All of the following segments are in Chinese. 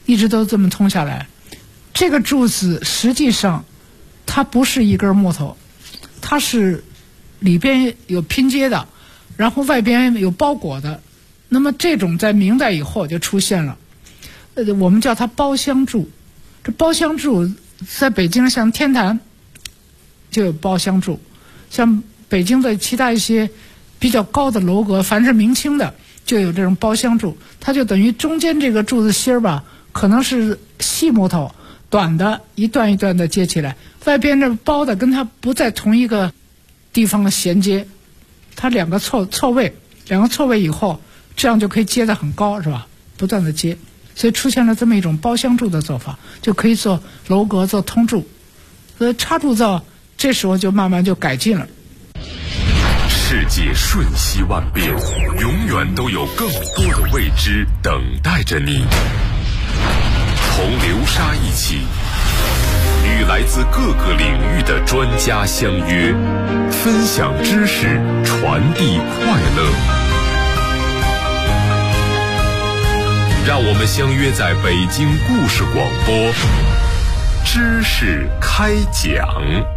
一直都这么通下来。这个柱子实际上它不是一根木头，它是里边有拼接的，然后外边有包裹的。那么这种在明代以后就出现了，我们叫它包厢柱。这包厢柱在北京像天坛就有包厢柱，像北京的其他一些比较高的楼阁，凡是明清的就有这种包厢柱。它就等于中间这个柱子芯儿吧，可能是细木头，短的一段一段的接起来，外边这包的跟它不在同一个地方衔接，它两个错位以后，这样就可以接得很高，是吧？不断的接，所以出现了这么一种包厢柱的做法，就可以做楼阁、做通柱。插柱造这时候就慢慢就改进了。 世界瞬息万变，永远都有更多的未知等待着你。同流沙一起，与来自各个领域的专家相约，分享知识，传递快乐。让我们相约在北京故事广播，知识开讲。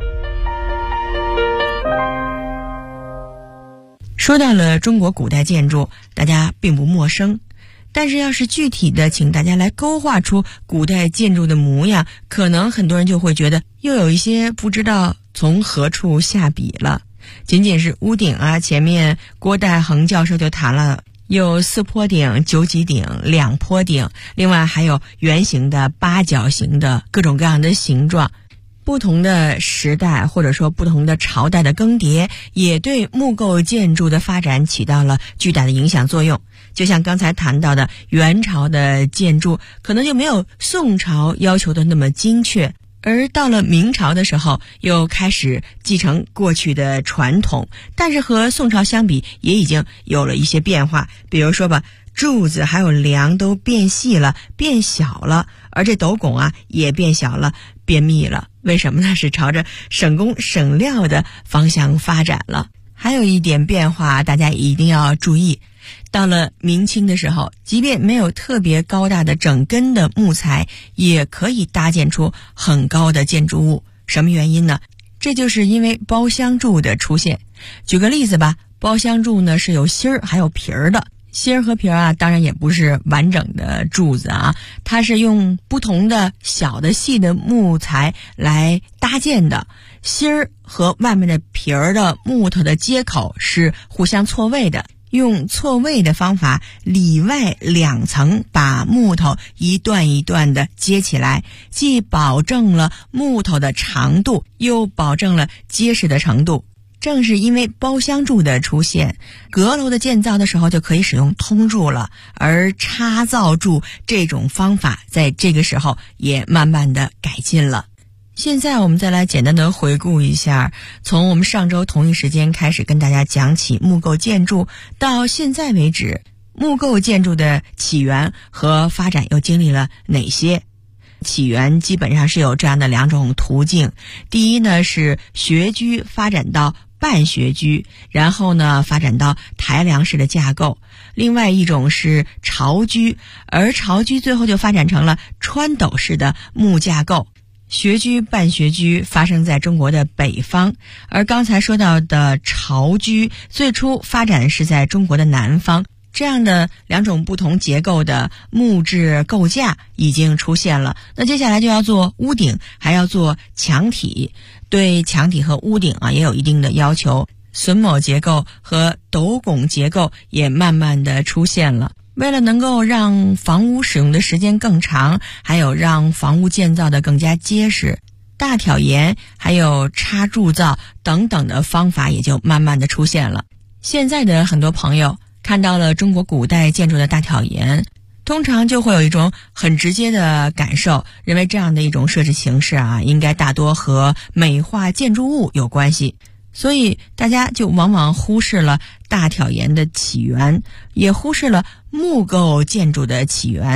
说到了中国古代建筑，大家并不陌生，但是要是具体的请大家来勾画出古代建筑的模样，可能很多人就会觉得又有一些不知道从何处下笔了。仅仅是屋顶啊，前面郭代衡教授就谈了有4坡顶、9级顶、2坡顶，另外还有圆形的、八角形的各种各样的形状。不同的时代或者说不同的朝代的更迭，也对木构建筑的发展起到了巨大的影响作用。就像刚才谈到的，元朝的建筑可能就没有宋朝要求的那么精确，而到了明朝的时候又开始继承过去的传统，但是和宋朝相比也已经有了一些变化。比如说吧，柱子还有梁都变细了，变小了，而这斗拱啊也变小了，变密了。为什么呢？是朝着省工省料的方向发展了。还有一点变化大家一定要注意，到了明清的时候，即便没有特别高大的整根的木材，也可以搭建出很高的建筑物。什么原因呢？这就是因为包厢柱的出现。举个例子吧，包厢柱呢是有芯儿还有皮儿的。芯儿和皮儿啊，当然也不是完整的柱子啊，它是用不同的小的细的木材来搭建的。芯儿和外面的皮儿的木头的接口是互相错位的，用错位的方法，里外2层把木头一段一段的接起来，既保证了木头的长度，又保证了结实的程度。正是因为包厢柱的出现，阁楼的建造的时候就可以使用通柱了，而插造柱这种方法在这个时候也慢慢的改进了。现在我们再来简单的回顾一下，从我们上周同一时间开始跟大家讲起木构建筑，到现在为止，木构建筑的起源和发展又经历了哪些？起源基本上是有这样的2种途径。第一呢，是学居发展到半学居，然后呢发展到抬梁式的架构。另外一种是巢居，而巢居最后就发展成了穿斗式的木架构。学居、半学居发生在中国的北方，而刚才说到的巢居最初发展是在中国的南方。这样的2种不同结构的木质构架已经出现了，那接下来就要做屋顶，还要做墙体。对墙体和屋顶啊也有一定的要求，榫卯结构和斗拱结构也慢慢的出现了。为了能够让房屋使用的时间更长，还有让房屋建造的更加结实，大挑檐还有插柱造等等的方法也就慢慢的出现了。现在的很多朋友看到了中国古代建筑的大挑檐，通常就会有一种很直接的感受，认为这样的一种设置形式啊，应该大多和美化建筑物有关系，所以大家就往往忽视了大挑檐的起源，也忽视了木构建筑的起源。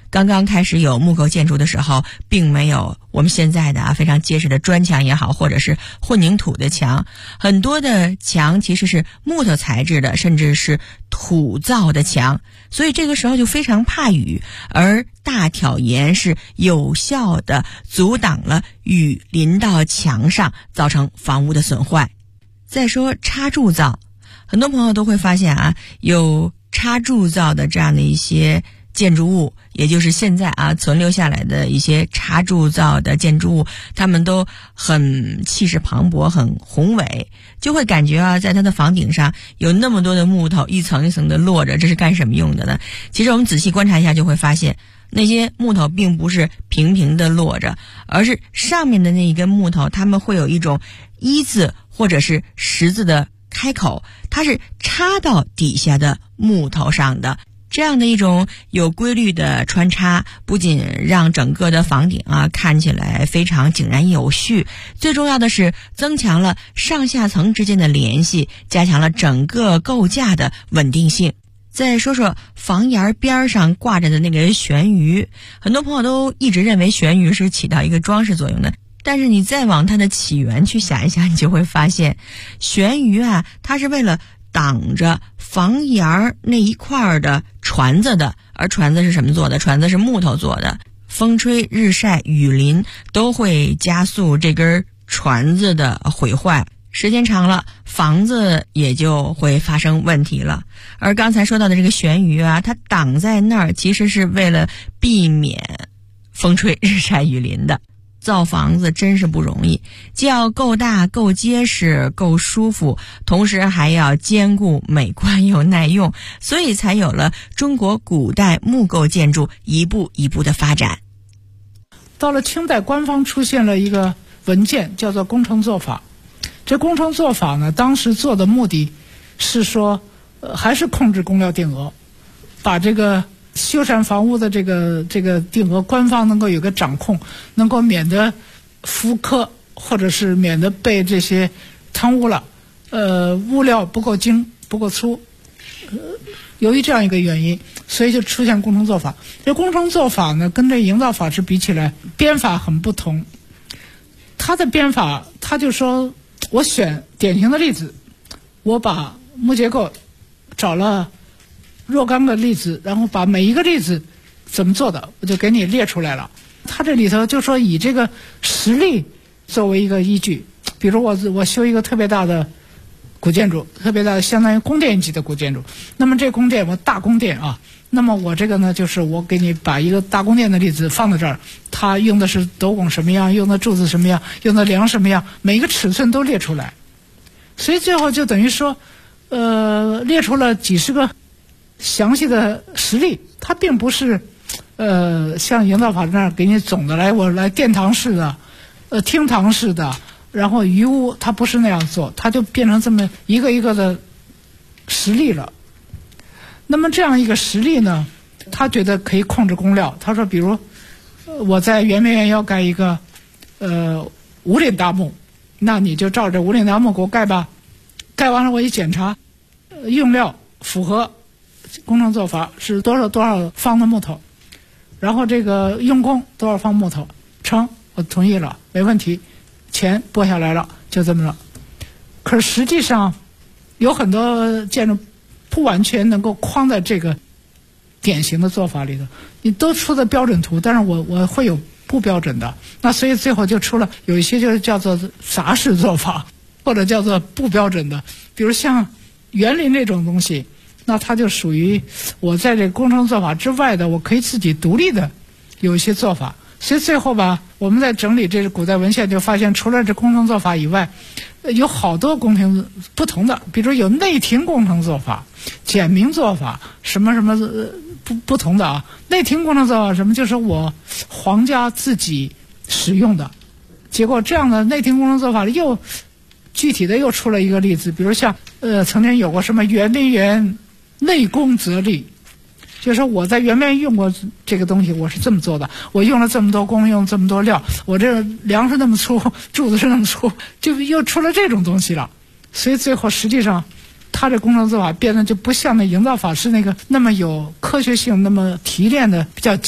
刚刚开始有木构建筑的时候，并没有我们现在的非常结实的砖墙也好，或者是混凝土的墙，很多的墙其实是木头材质的，甚至是土造的墙，所以这个时候就非常怕雨，而大挑檐是有效的阻挡了雨淋到墙上，造成房屋的损坏。再说插柱造，很多朋友都会发现有插柱造的这样的一些建筑物，也就是现在存留下来的一些插柱造的建筑物，他们都很气势磅礴，很宏伟，就会感觉在它的房顶上有那么多的木头一层一层的落着，这是干什么用的呢？其实我们仔细观察一下就会发现，那些木头并不是平平的落着，而是上面的那一根木头，它们会有一种一字或者是十字的开口，它是插到底下的木头上的。这样的一种有规律的穿插，不仅让整个的房顶看起来非常井然有序，最重要的是增强了上下层之间的联系，加强了整个构架的稳定性。再说说房檐边上挂着的那个悬鱼，很多朋友都一直认为悬鱼是起到一个装饰作用的，但是你再往它的起源去想一想，你就会发现悬鱼它是为了挡着房檐那一块的椽子的，而椽子是什么做的？椽子是木头做的，风吹日晒雨淋都会加速这根椽子的毁坏，时间长了房子也就会发生问题了。而刚才说到的这个悬鱼它挡在那儿，其实是为了避免风吹日晒雨淋的。造房子真是不容易，既要够大够结实够舒服，同时还要兼顾美观又耐用，所以才有了中国古代木构建筑一步一步的发展。 到了清代，官方出现了一个文件叫做工程做法。这工程做法呢，当时做的目的是说还是控制工料定额，把这个修缮房屋的这个定额官方能够有个掌控，能够免得复刻，或者是免得被这些贪污了，物料不够精不够粗，由于这样一个原因，所以就出现工程做法。这工程做法呢，跟这营造法制比起来，编法很不同。他的编法，他就说我选典型的例子，我把木结构找了若干个例子，然后把每一个例子怎么做的我就给你列出来了。他这里头就说以这个实例作为一个依据，比如我修一个特别大的古建筑，特别大的相当于宫殿级的古建筑，那么这宫殿我大宫殿那么我这个呢，就是我给你把一个大宫殿的例子放在这儿，它用的是斗拱什么样，用的柱子什么样，用的梁什么样，每一个尺寸都列出来，所以最后就等于说列出了几十个详细的实例。它并不是像营造法那儿给你总的来，我来殿堂式的厅堂式的，然后余屋，它不是那样做，它就变成这么一个一个的实例了。那么这样一个实例呢，他觉得可以控制工料。他说比如我在圆明园要盖一个五岭大木，那你就照着五岭大木给我盖吧，盖完了我一检查用料符合工程做法，是多少多少方的木头，然后这个用工多少方木头，成，我同意了，没问题，钱拨下来了，就这么了。可是实际上有很多建筑不完全能够框在这个典型的做法里头，你都出的标准图，但是我会有不标准的，那所以最后就出了有一些就是叫做杂式做法，或者叫做不标准的，比如像园林这种东西，那它就属于我在这个工程做法之外的，我可以自己独立的有一些做法。所以最后吧，我们在整理这古代文献就发现，除了这工程做法以外，有好多工程不同的，比如有内廷工程做法、简明做法，什么什么不同的内廷工程做法什么，就是我皇家自己使用的。结果这样的内廷工程做法又具体的又出了一个例子，比如像曾经有过什么圆明园内宫则例，就是说我在圆明园用过这个东西，我是这么做的，我用了这么多工，用这么多料，我这梁是那么粗，柱子是那么粗，就又出了这种东西了。所以最后实际上他这工程做法变得就不像那营造法是那个那么有科学性，那么提炼的比较精，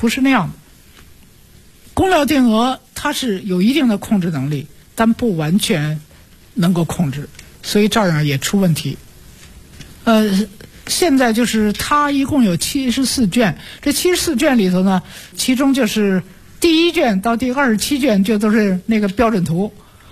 不是那样的。工料定额它是有一定的控制能力，但不完全能够控制，所以照样也出问题。现在就是它一共有74卷，这74卷里头呢，其中就是第1卷到第27卷就都是那个标准图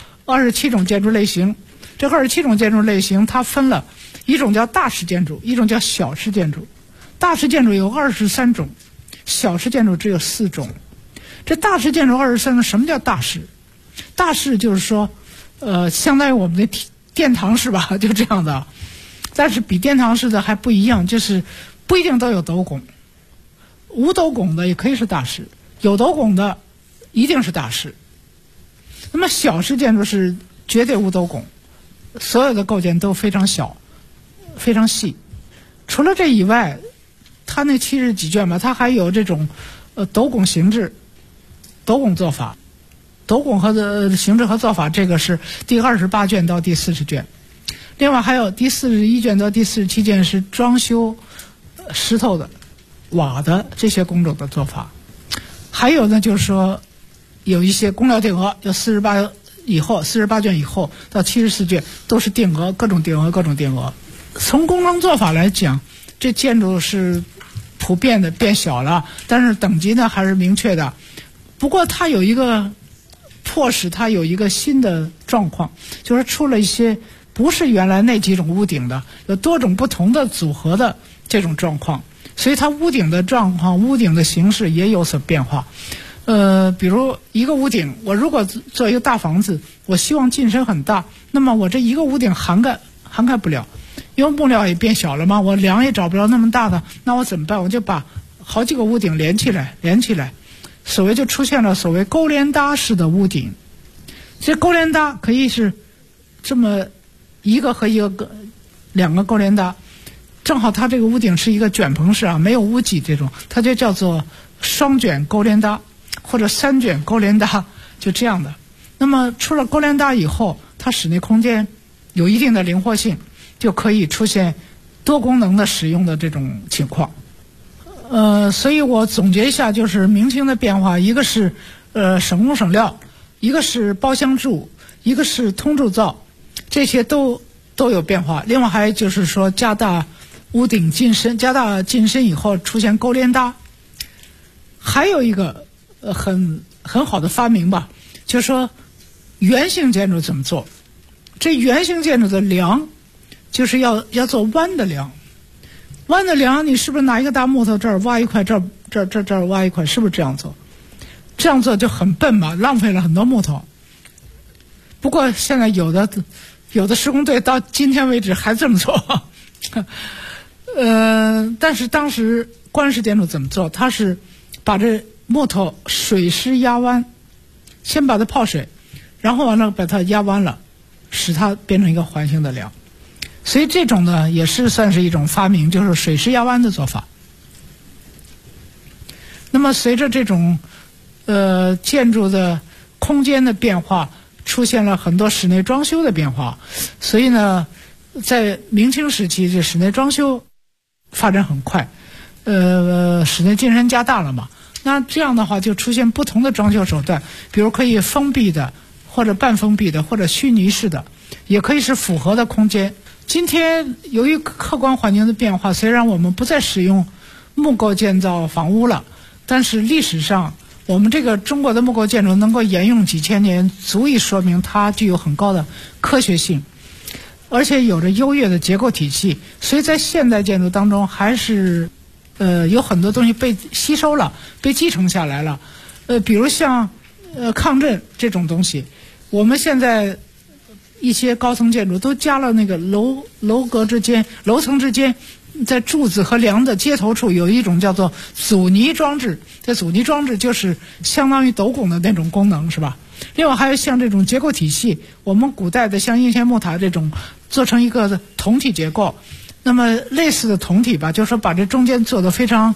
，27种建筑类型。这27种建筑类型它分了一种叫大式建筑，一种叫小式建筑。大式建筑有23种，小式建筑只有4种。这大式建筑23种，什么叫大式？大式就是说相当于我们的殿堂式吧，就这样的。但是比殿堂式的还不一样，就是不一定都有斗拱，无斗拱的也可以是大式，有斗拱的一定是大式。那么小式建筑是绝对无斗拱，所有的构件都非常小非常细。除了这以外，它那70几卷吧，它还有这种斗拱形制、斗拱做法。斗拱和形制和做法，这个是第28卷到第40卷。另外还有第41卷到第47卷是装修石头的、瓦的这些工种的做法。还有呢，就是说有一些工料定额，有48卷以后到74卷都是定额，各种定额。从工程做法来讲，这建筑是普遍的变小了，但是等级呢还是明确的。不过它有一个迫使它有一个新的状况，就是出了一些不是原来那几种屋顶的，有多种不同的组合的这种状况，所以它屋顶的状况、屋顶的形式也有所变化。比如一个屋顶，我如果做一个大房子，我希望进深很大，那么我这一个屋顶涵盖不了，因为木料也变小了嘛，我梁也找不着那么大的，那我怎么办？我就把好几个屋顶连起来，所谓就出现了所谓勾连搭式的屋顶。这勾连搭可以是这么一个和两个勾连搭，正好它这个屋顶是一个卷棚式啊，没有屋脊这种，它就叫做双卷勾连搭或者3卷勾连搭，就这样的。那么出了勾连搭以后，它室内空间有一定的灵活性，就可以出现多功能的使用的这种情况。所以我总结一下，就是明清的变化，一个是省工省料，一个是包厢筑，一个是通铸造，这些都有变化。另外还就是说加大屋顶进深，加大进深以后出现勾连搭。还有一个很好的发明吧，就是说圆形建筑怎么做。这圆形建筑的梁就是要做弯的梁。弯的梁，你是不是拿一个大木头，这儿挖一块，这儿挖一块，是不是这样做？这样做就很笨嘛，浪费了很多木头。不过现在有的施工队到今天为止还这么做。但是当时官式建筑怎么做？它是把这木头水湿压弯，先把它泡水，然后完了把它压弯了，使它变成一个环形的梁。所以这种呢也是算是一种发明，就是水湿压弯的做法。那么随着这种建筑的空间的变化，出现了很多室内装修的变化，所以呢在明清时期这室内装修发展很快，室内进深加大了嘛，那这样的话就出现不同的装修手段，比如可以封闭的，或者半封闭的，或者虚拟式的，也可以是复合的空间。今天由于客观环境的变化，虽然我们不再使用木构建造房屋了，但是历史上我们这个中国的木构建筑能够沿用几千年，足以说明它具有很高的科学性，而且有着优越的结构体系。所以在现代建筑当中还是有很多东西被吸收了，被继承下来了。比如像抗震这种东西，我们现在一些高层建筑都加了那个楼层之间在柱子和梁的接头处有一种叫做阻尼装置，这阻尼装置就是相当于斗拱的那种功能，是吧？另外还有像这种结构体系，我们古代的像应县木塔这种做成一个筒体结构，那么类似的筒体吧，就是说把这中间做得非常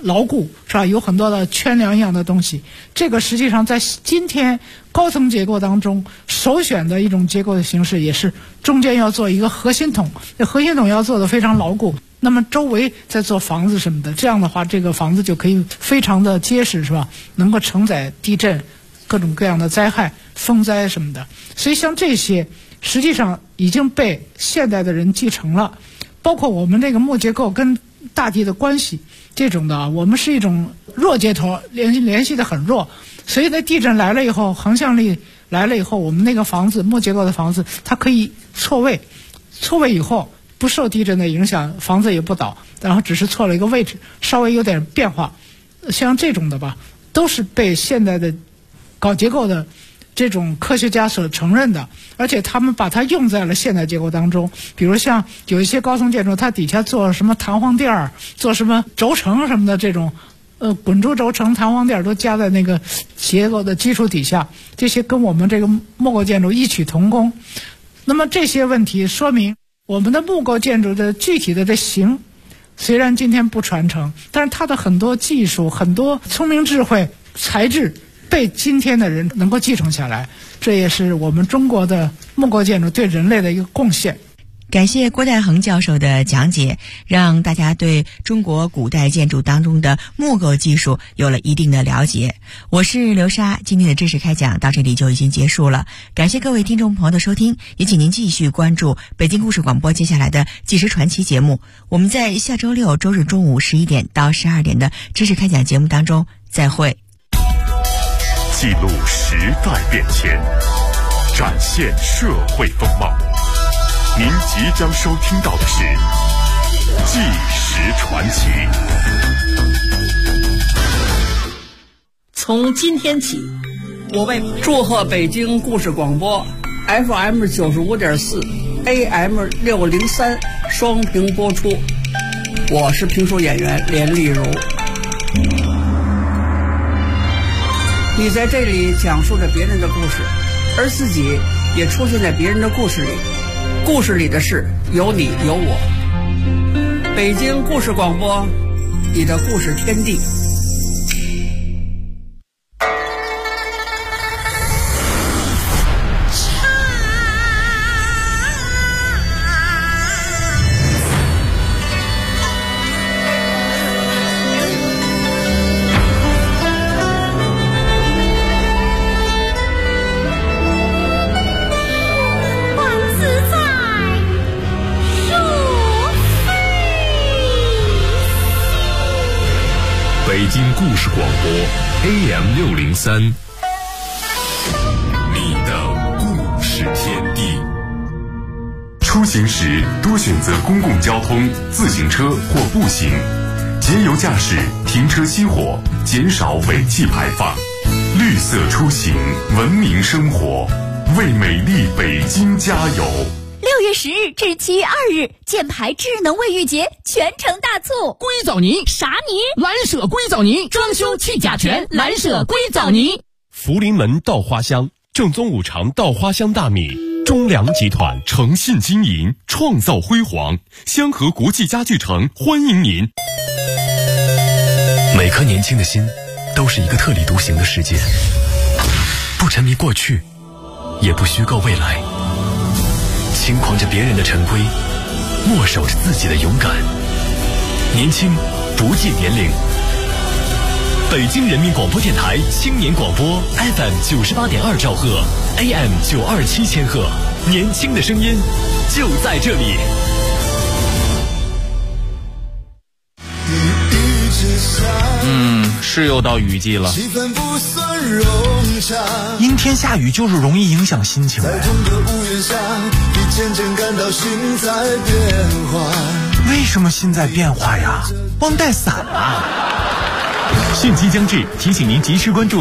牢固，是吧？有很多的圈梁一样的东西。这个实际上在今天高层结构当中，首选的一种结构的形式，也是中间要做一个核心筒，这核心筒要做得非常牢固。那么周围再做房子什么的，这样的话，这个房子就可以非常的结实，是吧？能够承载地震、各种各样的灾害、风灾什么的。所以像这些，实际上已经被现代的人继承了。包括我们这个木结构跟大地的关系，这种的，我们是一种弱接头，联系的很弱。所以在地震来了以后，横向力来了以后，我们那个房子木结构的房子，它可以错位以后不受地震的影响，房子也不倒，然后只是错了一个位置，稍微有点变化。像这种的吧，都是被现代的搞结构的这种科学家所承认的，而且他们把它用在了现代结构当中。比如像有一些高层建筑，它底下做什么弹簧垫儿，做什么轴承什么的，这种滚珠轴承、弹簧垫儿都加在那个结构的基础底下，这些跟我们这个木构建筑异曲同工。那么这些问题说明我们的木构建筑的具体的这形，虽然今天不传承，但是它的很多技术、很多聪明智慧、才智被今天的人能够继承下来，这也是我们中国的木构建筑对人类的一个贡献。 感谢郭代恒教授的讲解，让大家对中国古代建筑当中的木构技术有了一定的了解。我是刘莎，今天的知识开讲到这里就已经结束了，感谢各位听众朋友的收听，也请您继续关注北京故事广播接下来的纪实传奇节目。我们在下周六周日中午11点到12点的知识开讲节目当中再会。 记录时代变迁，展现社会风貌。您即将收听到的是《纪实传奇》。 从今天起，我为祝贺北京故事广播 FM 95.4 AM 603双屏播出。我是评书演员连丽如。你在这里讲述着别人的故事，而自己也出现在别人的故事里。故事里的事有你有我。北京故事广播，你的故事天地。 北京故事广播 AM 603，你的故事天地。出行时多选择公共交通、自行车或步行，节油驾驶，停车熄火，减少尾气排放。绿色出行，文明生活，为美丽北京加油。 6月10日至7月2日，箭牌智能卫浴节全程大促， 硅藻泥啥泥？ 蓝舍硅藻泥，装修去甲醛，蓝舍硅藻泥。 福临门稻花香，正宗五常稻花香大米，中粮集团诚信经营，创造辉煌。香河国际家具城欢迎您。 每颗年轻的心都是一个特立独行的世界，不沉迷过去，也不虚构未来，轻狂着别人的陈规，默守着自己的勇敢。年轻不计年龄。北京人民广播电台青年广播 FM 98.2兆赫 AM 927千赫，年轻的声音就在这里。 是又到雨季了， 阴天下雨就是容易影响心情。为什么心在变化呀？忘带伞了。 汛期将至，提醒您及时关注